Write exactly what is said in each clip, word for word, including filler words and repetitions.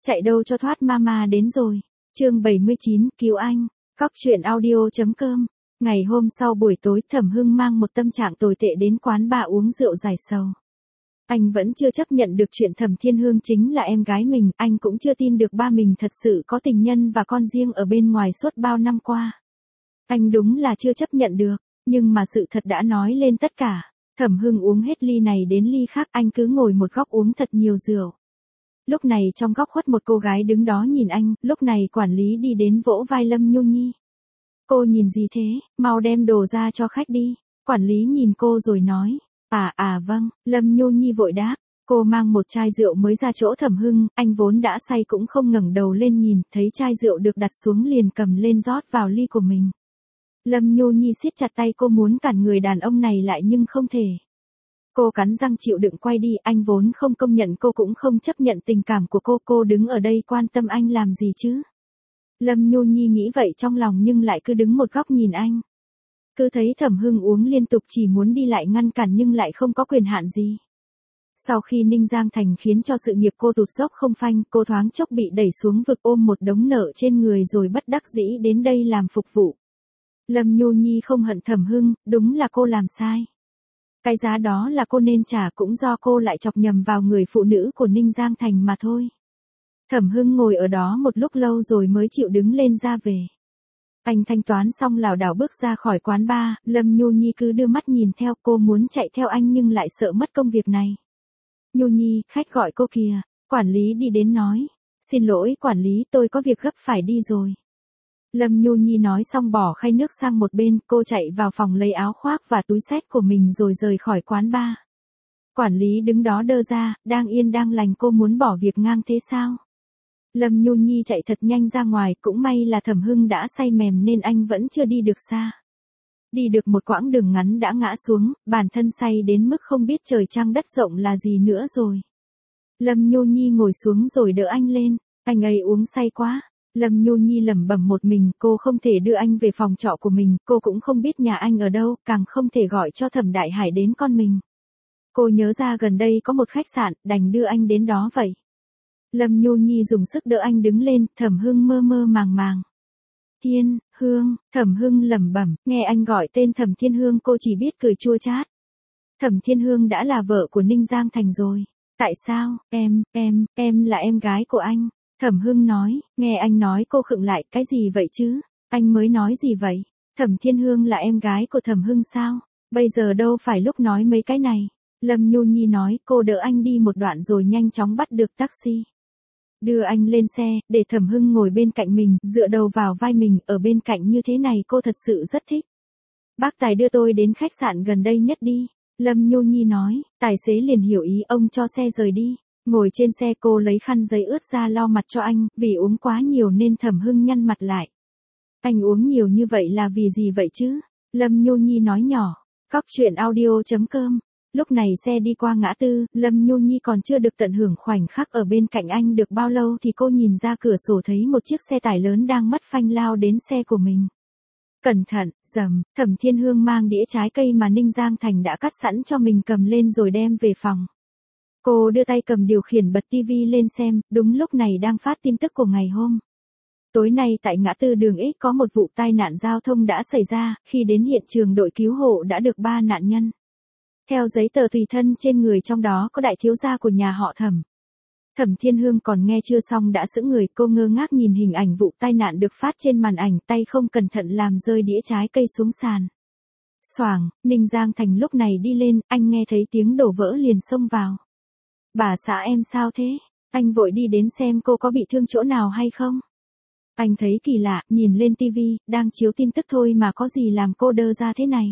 Chạy đâu cho thoát mama đến rồi. Chương bảy mươi chín, cứu anh. Cóc truyện audio.com. Ngày hôm sau buổi tối, Thẩm Hưng mang một tâm trạng tồi tệ đến quán bar uống rượu giải sầu. Anh vẫn chưa chấp nhận được chuyện Thẩm Thiên Hương chính là em gái mình, anh cũng chưa tin được ba mình thật sự có tình nhân và con riêng ở bên ngoài suốt bao năm qua. Anh đúng là chưa chấp nhận được, nhưng mà sự thật đã nói lên tất cả. Thẩm Hưng uống hết ly này đến ly khác, anh cứ ngồi một góc uống thật nhiều rượu. Lúc này trong góc khuất một cô gái đứng đó nhìn anh, lúc này quản lý đi đến vỗ vai Lâm Nhu Nhi. Cô nhìn gì thế, mau đem đồ ra cho khách đi. Quản lý nhìn cô rồi nói, à à vâng, Lâm Nhu Nhi vội đáp. Cô mang một chai rượu mới ra chỗ Thẩm Hưng, anh vốn đã say cũng không ngẩng đầu lên nhìn, thấy chai rượu được đặt xuống liền cầm lên rót vào ly của mình. Lâm Nhu Nhi siết chặt tay cô muốn cản người đàn ông này lại nhưng không thể. Cô cắn răng chịu đựng quay đi, anh vốn không công nhận cô cũng không chấp nhận tình cảm của cô, cô đứng ở đây quan tâm anh làm gì chứ. Lâm Nhu Nhi nghĩ vậy trong lòng nhưng lại cứ đứng một góc nhìn anh. Cứ thấy Thẩm Hưng uống liên tục chỉ muốn đi lại ngăn cản nhưng lại không có quyền hạn gì. Sau khi Ninh Giang Thành khiến cho sự nghiệp cô tụt dốc không phanh, cô thoáng chốc bị đẩy xuống vực ôm một đống nợ trên người rồi bất đắc dĩ đến đây làm phục vụ. Lâm Nhu Nhi không hận Thẩm Hưng, đúng là cô làm sai. Cái giá đó là cô nên trả cũng do cô lại chọc nhầm vào người phụ nữ của Ninh Giang Thành mà thôi. Thẩm Hưng ngồi ở đó một lúc lâu rồi mới chịu đứng lên ra về. Anh thanh toán xong lảo đảo bước ra khỏi quán bar, Lâm Nhu Nhi cứ đưa mắt nhìn theo, cô muốn chạy theo anh nhưng lại sợ mất công việc này. Nhu Nhi, khách gọi cô kìa. Quản lý đi đến nói. Xin lỗi quản lý, tôi có việc gấp phải đi rồi. Lâm Nhu Nhi nói xong bỏ khay nước sang một bên, cô chạy vào phòng lấy áo khoác và túi xách của mình rồi rời khỏi quán bar. Quản lý đứng đó đơ ra, đang yên đang lành, cô muốn bỏ việc ngang thế sao? Lâm Nhu Nhi chạy thật nhanh ra ngoài, cũng may là Thẩm Hưng đã say mềm nên anh vẫn chưa đi được xa. Đi được một quãng đường ngắn đã ngã xuống, bản thân say đến mức không biết trời trăng đất rộng là gì nữa rồi. Lâm Nhu Nhi ngồi xuống rồi đỡ anh lên, anh ấy uống say quá. Lâm Nhu Nhi lẩm bẩm một mình, cô không thể đưa anh về phòng trọ của mình, cô cũng không biết nhà anh ở đâu, càng không thể gọi cho Thẩm Đại Hải đến con mình. Cô nhớ ra gần đây có một khách sạn, đành đưa anh đến đó vậy. Lâm Nhu Nhi dùng sức đỡ anh đứng lên, Thẩm Hưng mơ mơ màng màng. Thiên Hương, Thẩm Hưng lẩm bẩm, nghe anh gọi tên Thẩm Thiên Hương cô chỉ biết cười chua chát. Thẩm Thiên Hương đã là vợ của Ninh Giang Thành rồi. Tại sao, em, em, em là em gái của anh. Thẩm Hưng nói, nghe anh nói cô khựng lại, cái gì vậy chứ? Anh mới nói gì vậy? Thẩm Thiên Hương là em gái của Thẩm Hưng sao? Bây giờ đâu phải lúc nói mấy cái này. Lâm Nhu Nhi nói, cô đỡ anh đi một đoạn rồi nhanh chóng bắt được taxi. Đưa anh lên xe, để Thẩm Hưng ngồi bên cạnh mình, dựa đầu vào vai mình, ở bên cạnh như thế này cô thật sự rất thích. Bác Tài đưa tôi đến khách sạn gần đây nhất đi. Lâm Nhu Nhi nói, tài xế liền hiểu ý, ông cho xe rời đi. Ngồi trên xe cô lấy khăn giấy ướt ra lau mặt cho anh, vì uống quá nhiều nên Thẩm Hưng nhăn mặt lại. Anh uống nhiều như vậy là vì gì vậy chứ? Lâm Nhu Nhi nói nhỏ. Cóc truyện audio.com. Lúc này xe đi qua ngã tư, Lâm Nhu Nhi còn chưa được tận hưởng khoảnh khắc ở bên cạnh anh được bao lâu thì cô nhìn ra cửa sổ thấy một chiếc xe tải lớn đang mất phanh lao đến xe của mình. Cẩn thận, rầm, Thẩm Thiên Hương mang đĩa trái cây mà Ninh Giang Thành đã cắt sẵn cho mình cầm lên rồi đem về phòng. Cô đưa tay cầm điều khiển bật tivi lên xem, đúng lúc này đang phát tin tức của ngày hôm. Tối nay tại ngã tư đường X có một vụ tai nạn giao thông đã xảy ra, khi đến hiện trường đội cứu hộ đã được ba nạn nhân. Theo giấy tờ tùy thân trên người trong đó có đại thiếu gia của nhà họ Thẩm. Thẩm Thiên Hương còn nghe chưa xong đã sững người, cô ngơ ngác nhìn hình ảnh vụ tai nạn được phát trên màn ảnh, tay không cẩn thận làm rơi đĩa trái cây xuống sàn. Xoảng, Ninh Giang Thành lúc này đi lên, anh nghe thấy tiếng đổ vỡ liền xông vào. Bà xã em sao thế? Anh vội đi đến xem cô có bị thương chỗ nào hay không? Anh thấy kỳ lạ, nhìn lên tivi, đang chiếu tin tức thôi mà có gì làm cô đơ ra thế này.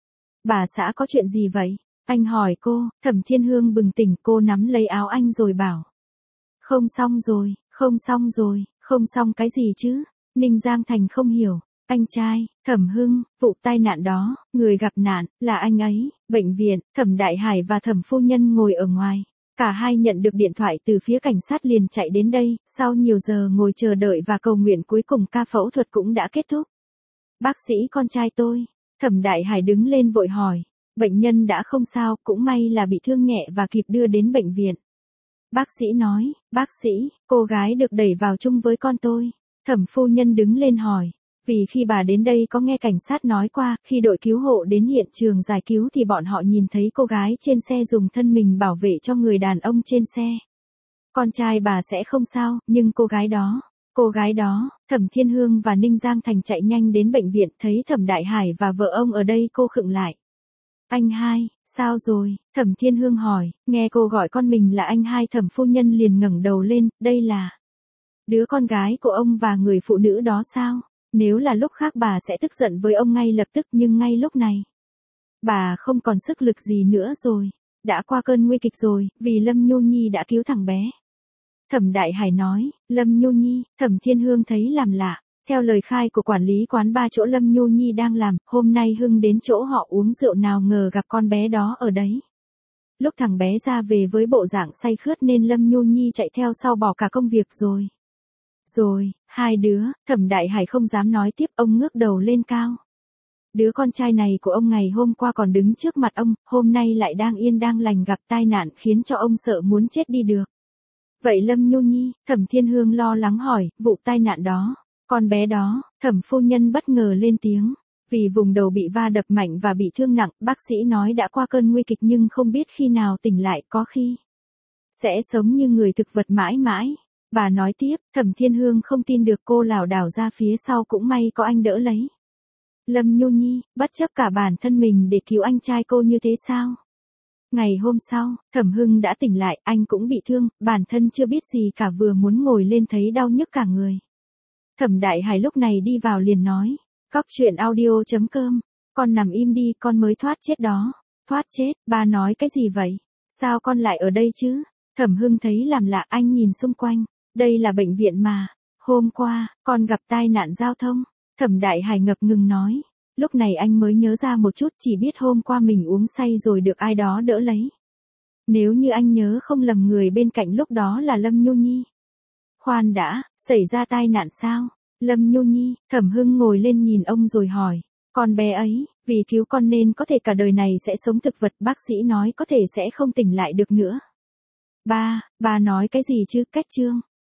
Bà xã có chuyện gì vậy? Anh hỏi cô, Thẩm Thiên Hương bừng tỉnh, cô nắm lấy áo anh rồi bảo. Không xong rồi, không xong rồi, không xong cái gì chứ? Ninh Giang Thành không hiểu. Anh trai, Thẩm Hưng, vụ tai nạn đó, người gặp nạn, là anh ấy, bệnh viện, Thẩm Đại Hải và Thẩm Phu Nhân ngồi ở ngoài. Cả hai nhận được điện thoại từ phía cảnh sát liền chạy đến đây, sau nhiều giờ ngồi chờ đợi và cầu nguyện cuối cùng ca phẫu thuật cũng đã kết thúc. Bác sĩ con trai tôi, Thẩm Đại Hải đứng lên vội hỏi, bệnh nhân đã không sao, cũng may là bị thương nhẹ và kịp đưa đến bệnh viện. Bác sĩ nói, bác sĩ, cô gái được đẩy vào chung với con tôi. Thẩm phu nhân đứng lên hỏi. Vì khi bà đến đây có nghe cảnh sát nói qua, khi đội cứu hộ đến hiện trường giải cứu thì bọn họ nhìn thấy cô gái trên xe dùng thân mình bảo vệ cho người đàn ông trên xe. Con trai bà sẽ không sao, nhưng cô gái đó, cô gái đó, Thẩm Thiên Hương và Ninh Giang Thành chạy nhanh đến bệnh viện, thấy Thẩm Đại Hải và vợ ông ở đây cô khựng lại. Anh hai, sao rồi? Thẩm Thiên Hương hỏi, nghe cô gọi con mình là anh hai, Thẩm phu nhân liền ngẩng đầu lên, đây là đứa con gái của ông và người phụ nữ đó sao? Nếu là lúc khác bà sẽ tức giận với ông ngay lập tức, nhưng ngay lúc này, bà không còn sức lực gì nữa rồi, đã qua cơn nguy kịch rồi, vì Lâm Nhu Nhi đã cứu thằng bé. Thẩm Đại Hải nói, Lâm Nhu Nhi, Thẩm Thiên Hương thấy làm lạ. Theo lời khai của quản lý quán ba chỗ Lâm Nhu Nhi đang làm, hôm nay Hưng đến chỗ họ uống rượu nào ngờ gặp con bé đó ở đấy. Lúc thằng bé ra về với bộ dạng say khướt nên Lâm Nhu Nhi chạy theo sau bỏ cả công việc rồi. Rồi, hai đứa, Thẩm Đại Hải không dám nói tiếp, ông ngước đầu lên cao. Đứa con trai này của ông ngày hôm qua còn đứng trước mặt ông, hôm nay lại đang yên đang lành gặp tai nạn khiến cho ông sợ muốn chết đi được. Vậy Lâm Nhu Nhi, Thẩm Thiên Hương lo lắng hỏi, vụ tai nạn đó, con bé đó, Thẩm phu nhân bất ngờ lên tiếng. Vì vùng đầu bị va đập mạnh và bị thương nặng, bác sĩ nói đã qua cơn nguy kịch nhưng không biết khi nào tỉnh lại, có khi sẽ sống như người thực vật mãi mãi. Bà nói tiếp, Thẩm Thiên Hương không tin được, cô lảo đảo ra phía sau, cũng may có anh đỡ lấy. Lâm Nhu Nhi, bất chấp cả bản thân mình để cứu anh trai cô như thế sao? Ngày hôm sau, Thẩm Hưng đã tỉnh lại, anh cũng bị thương, bản thân chưa biết gì cả, vừa muốn ngồi lên thấy đau nhức cả người. Thẩm Đại Hải lúc này đi vào liền nói, Cóc truyện audio chấm com, con nằm im đi, con mới thoát chết đó. Thoát chết, ba nói cái gì vậy? Sao con lại ở đây chứ? Thẩm Hưng thấy làm lạ, anh nhìn xung quanh, đây là bệnh viện mà. Hôm qua, con gặp tai nạn giao thông. Thẩm Đại Hải ngập ngừng nói. Lúc này anh mới nhớ ra một chút, chỉ biết hôm qua mình uống say rồi được ai đó đỡ lấy. Nếu như anh nhớ không lầm, người bên cạnh lúc đó là Lâm Nhu Nhi. Khoan đã, xảy ra tai nạn sao? Lâm Nhu Nhi, Thẩm Hưng ngồi lên nhìn ông rồi hỏi. Con bé ấy, vì cứu con nên có thể cả đời này sẽ sống thực vật, bác sĩ nói có thể sẽ không tỉnh lại được nữa. Ba, ba nói cái gì chứ, cách chương.